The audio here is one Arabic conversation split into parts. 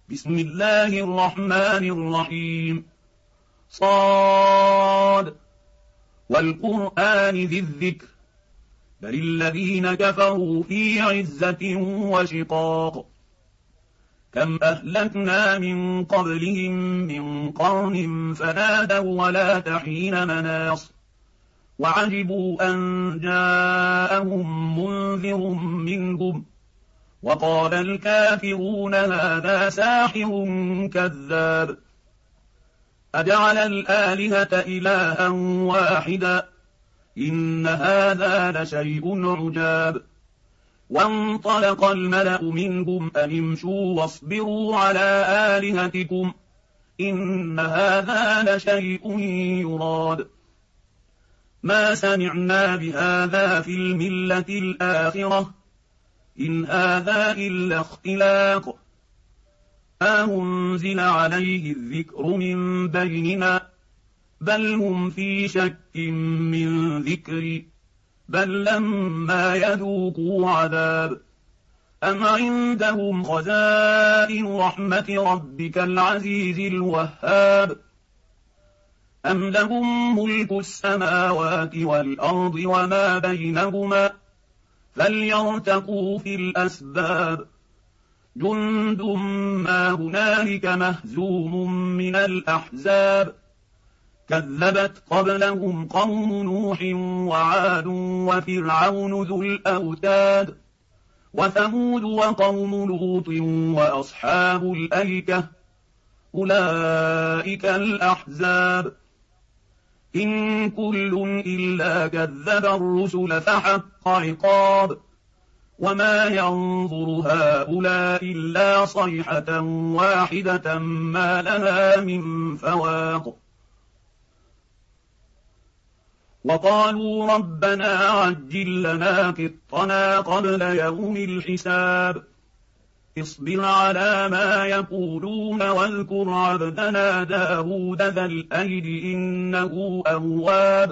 بسم الله الرحمن الرحيم. صاد والقرآن ذي الذكر بل الذين كفروا في عزة وشقاق. كم أهلكنا من قبلهم من قرن فنادوا ولا تحين مناص وعجبوا أن جاءهم منذر منهم وقال الكافرون هذا ساحر كذاب. أجعل الآلهة إلها واحدا إن هذا لشيء عجاب. وانطلق الملأ منهم أن امشوا واصبروا على آلهتكم إن هذا لشيء يراد. ما سمعنا بهذا في الملة الآخرة إن هذا إلا اختلاق. أنزل عليه الذكر من بيننا بل هم في شك من ذكري بل لما يذوقوا عذاب. أم عندهم خزائن رحمة ربك العزيز الوهاب أم لهم ملك السماوات والأرض وما بينهما فليرتقوا في الأسباب. جند ما هنالك مهزوم من الأحزاب كذبت قبلهم قوم نوح وعاد وفرعون ذو الأوتاد وثمود وقوم لوط وأصحاب الأيكة أولئك الأحزاب. إن كل إلا كذب الرسل فحق عقاب. وما ينظر هؤلاء إلا صيحة واحدة ما لها من فواق. وقالوا ربنا عجل لنا قطنا قبل يوم الحساب. اصبر على ما يقولون واذكر عبدنا داود ذا الأيد إنه أواب.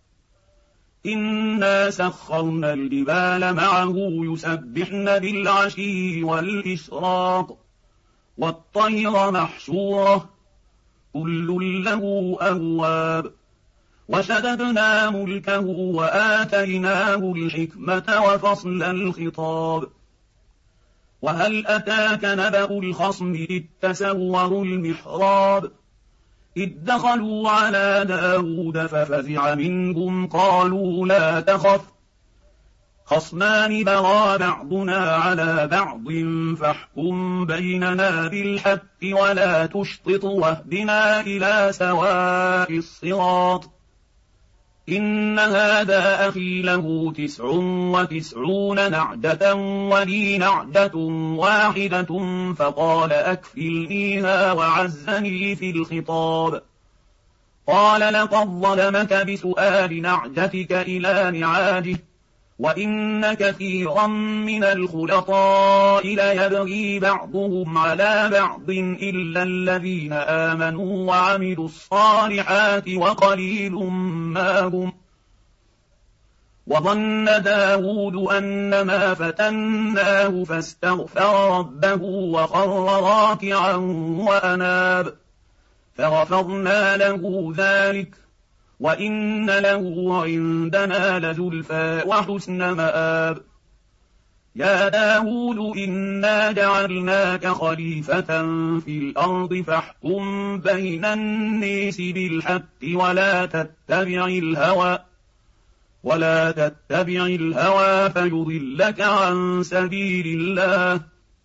إنا سخرنا الجبال معه يسبحن بالعشي والإشراق والطير محشورة كل له أواب. وشددنا ملكه وآتيناه الحكمة وفصل الخطاب. وهل أتاك نبأ الخصم إذ تسوروا المحراب إذ دخلوا على داود ففزع منهم قالوا لا تخف خصمان بغى بعضنا على بعض فاحكم بيننا بالحق ولا تشطط واهدنا إلى سواء الصراط. إن هذا أخي له 99 نعجة ولي نعجة واحدة فقال أكفلنيها وعزني في الخطاب. قال لقد ظلمك بسؤال نعجتك إلى نعاجه وإن كثيرا من الخلطاء ليبغي بعضهم على بعض إلا الذين آمنوا وعملوا الصالحات وقليل ما هم. وظن داود أنما فتناه فاستغفر ربه وخر راكعا وأناب فغفرنا له ذلك وإن له عندنا لزلفى وحسن مآب. يا داود إنا جعلناك خليفة في الأرض فاحكم بين الناس بالحق ولا تتبع الهوى فيضلك عن سبيل الله.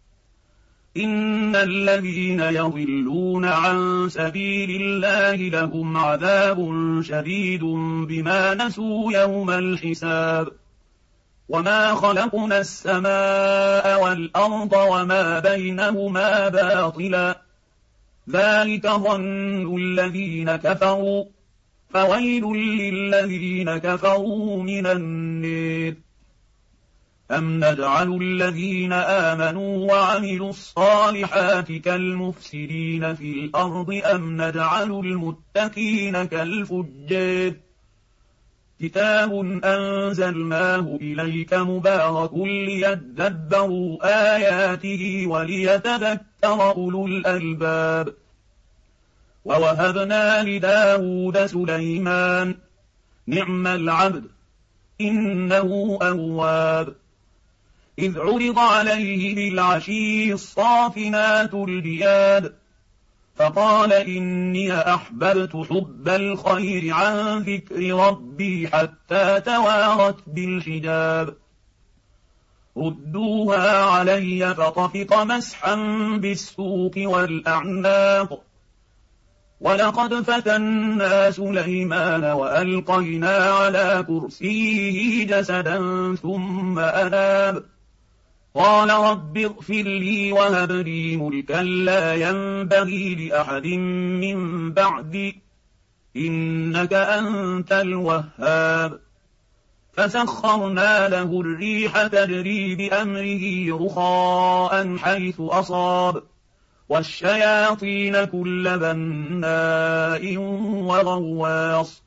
إن الذين يضلون عن سبيل الله لهم عذاب شديد بما نسوا يوم الحساب. وما خلقنا السماء والأرض وما بينهما باطلا ذلك ظن الذين كفروا فويل للذين كفروا من النار. أم نجعل الذين آمنوا وعملوا الصالحات كالمفسدين في الأرض أم نجعل المتقين كالفجار. كتاب أنزلناه إليك مبارك ليدبروا آياته وليتذكر أولو الألباب. ووهبنا لداود سليمان نعم العبد إنه أواب. إذ عرض عليه بالعشي الصافنات الجياد فقال إني أحببت حب الخير عن ذكر ربي حتى توارت بالحجاب. ردوها علي فطفق مسحا بالسوق والأعناق. ولقد فتنا سليمان وألقينا على كرسيه جسدا ثم أناب. قال رب اغفر لي وهب لي ملكا لا ينبغي لأحد من بعدي إنك أنت الوهاب. فسخرنا له الريح تجري بأمره رخاء حيث أصاب والشياطين كل بناء وغواص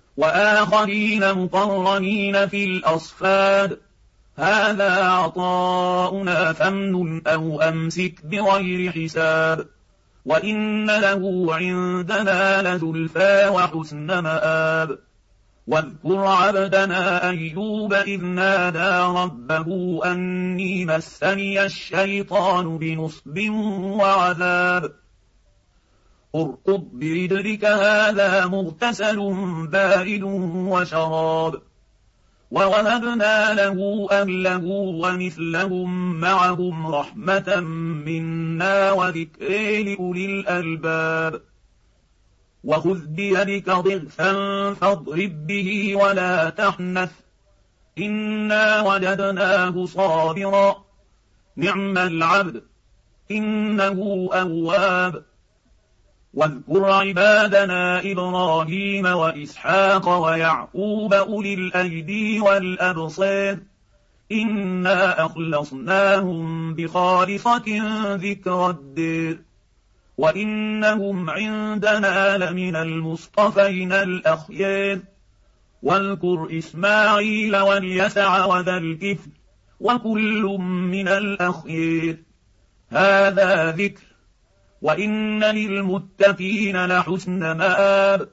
وآخرين مقرنين في الأصفاد. هذا عطاؤنا فامنن أو أمسك بغير حساب. وإن له عندنا لزلفى وحسن مآب. واذكر عبدنا أيوب إذ نادى ربه أني مسني الشيطان بنصب وعذاب. اركض برجلك هذا مغتسل بارد وشراب. ووهبنا له أهله ومثلهم معهم رحمة منا وذكر لأولي الألباب. وخذ بيدك ضغثا فاضرب به ولا تحنث إنا وجدناه صابرا نعم العبد إنه أواب. واذكر عبادنا إبراهيم وإسحاق ويعقوب أولي الأيدي والأبصار إنا أخلصناهم بخالصة ذكر الدار وإنهم عندنا لمن المصطفين الأخيار. واذكر إسماعيل واليسع وذا الكفل وكل من الأخيار. هذا ذكر وإن للمتقين لحسن مآب.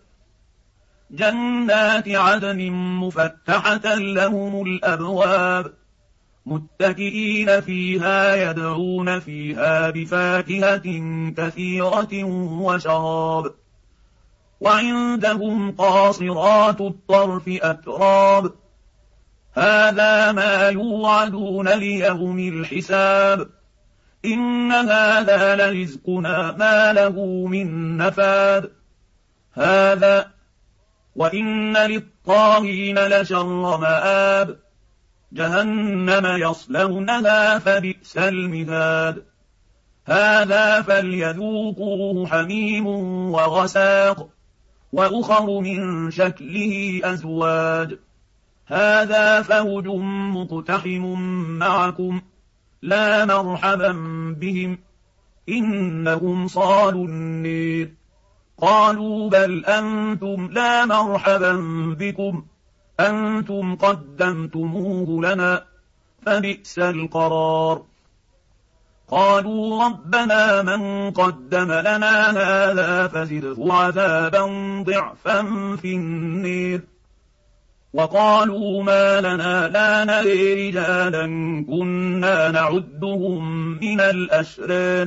جنات عدن مفتحة لهم الأبواب متكئين فيها يدعون فيها بفاكهة كثيرة وشراب. وعندهم قاصرات الطرف أتراب. هذا ما يوعدون ليوم الحساب. إن هذا لرزقنا ما له من نفاد. هذا وإن للطاغين لشر مآب. جهنم يصلونها فبئس المهاد. هذا فليذوقوه حميم وغساق وأخر من شكله أزواج. هذا فوج مقتحم معكم لا مرحبا بهم إنهم صالوا النير. قالوا بل أنتم لا مرحبا بكم أنتم قدمتموه لنا فبئس القرار. قالوا ربنا من قدم لنا هذا فزده عذابا ضعفا في النير. وقالوا ما لنا لا نري رجالا كنا نعدهم من الأشرار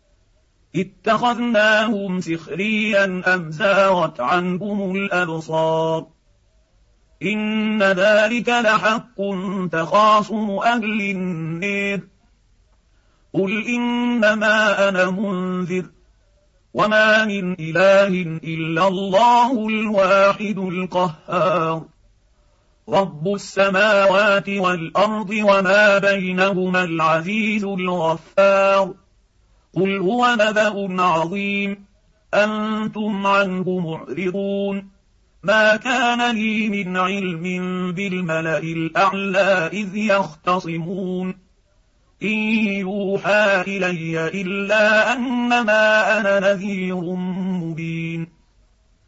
اتخذناهم سخريا أم زاغت عنهم الأبصار. إن ذلك لحق تخاصم أهل النير. قل إنما أنا منذر وما من إله إلا الله الواحد القهار. رب السماوات والأرض وما بينهما العزيز الغفار. قل هو نبأ عظيم أنتم عنه معرضون. ما كان لي من علم بالملأ الأعلى إذ يختصمون. إن يوحى إلي إلا أنما أنا نذير مبين.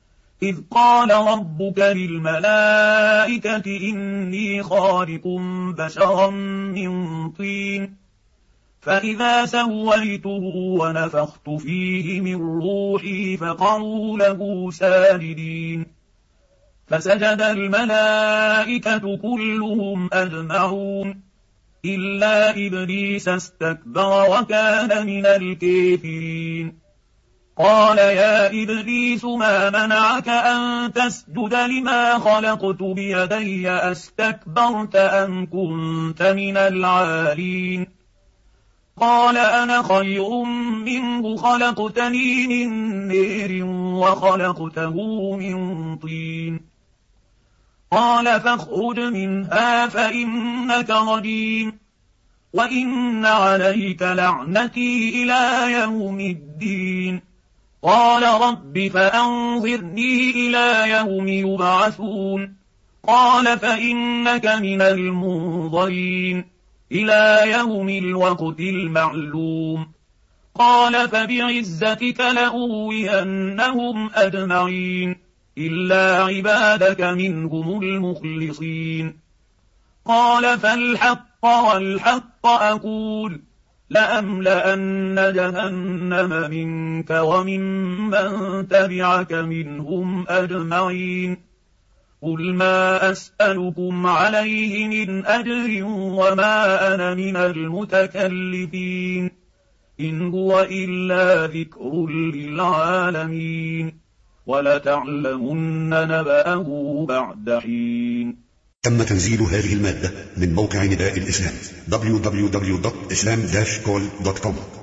إذ قال ربك للملائكة إني خالق بشرا من طين فإذا سويته ونفخت فيه من روحي فقعوا له ساجدين فسجد الملائكة كلهم أجمعون إلا إبليس استكبر وكان من الكافرين قال يا إبليس ما منعك أن تسجد لما خلقت بيدي أستكبرت أم كنت من العالين قال أنا خير منه خلقتني من نار وخلقته من طين قال فاخرج منها فإنك رجيم وإن عليك لعنتي إلى يوم الدين قال رب فأنظرني إلى يوم يبعثون قال فإنك من المنظرين إلى يوم الوقت المعلوم قال فبعزتك لأغوينهم أجمعين إلا عبادك منهم المخلصين قال فالحق والحق أقول لأملأن جهنم منك وممن تبعك منهم أجمعين قل ما أسألكم عليه من أجر وما أنا من المتكلفين إن هو إلا ذكر للعالمين ولتعلمن نبأه بعد حين. تم تنزيل هذه المادة من موقع نداء الإسلام www.islam-call.com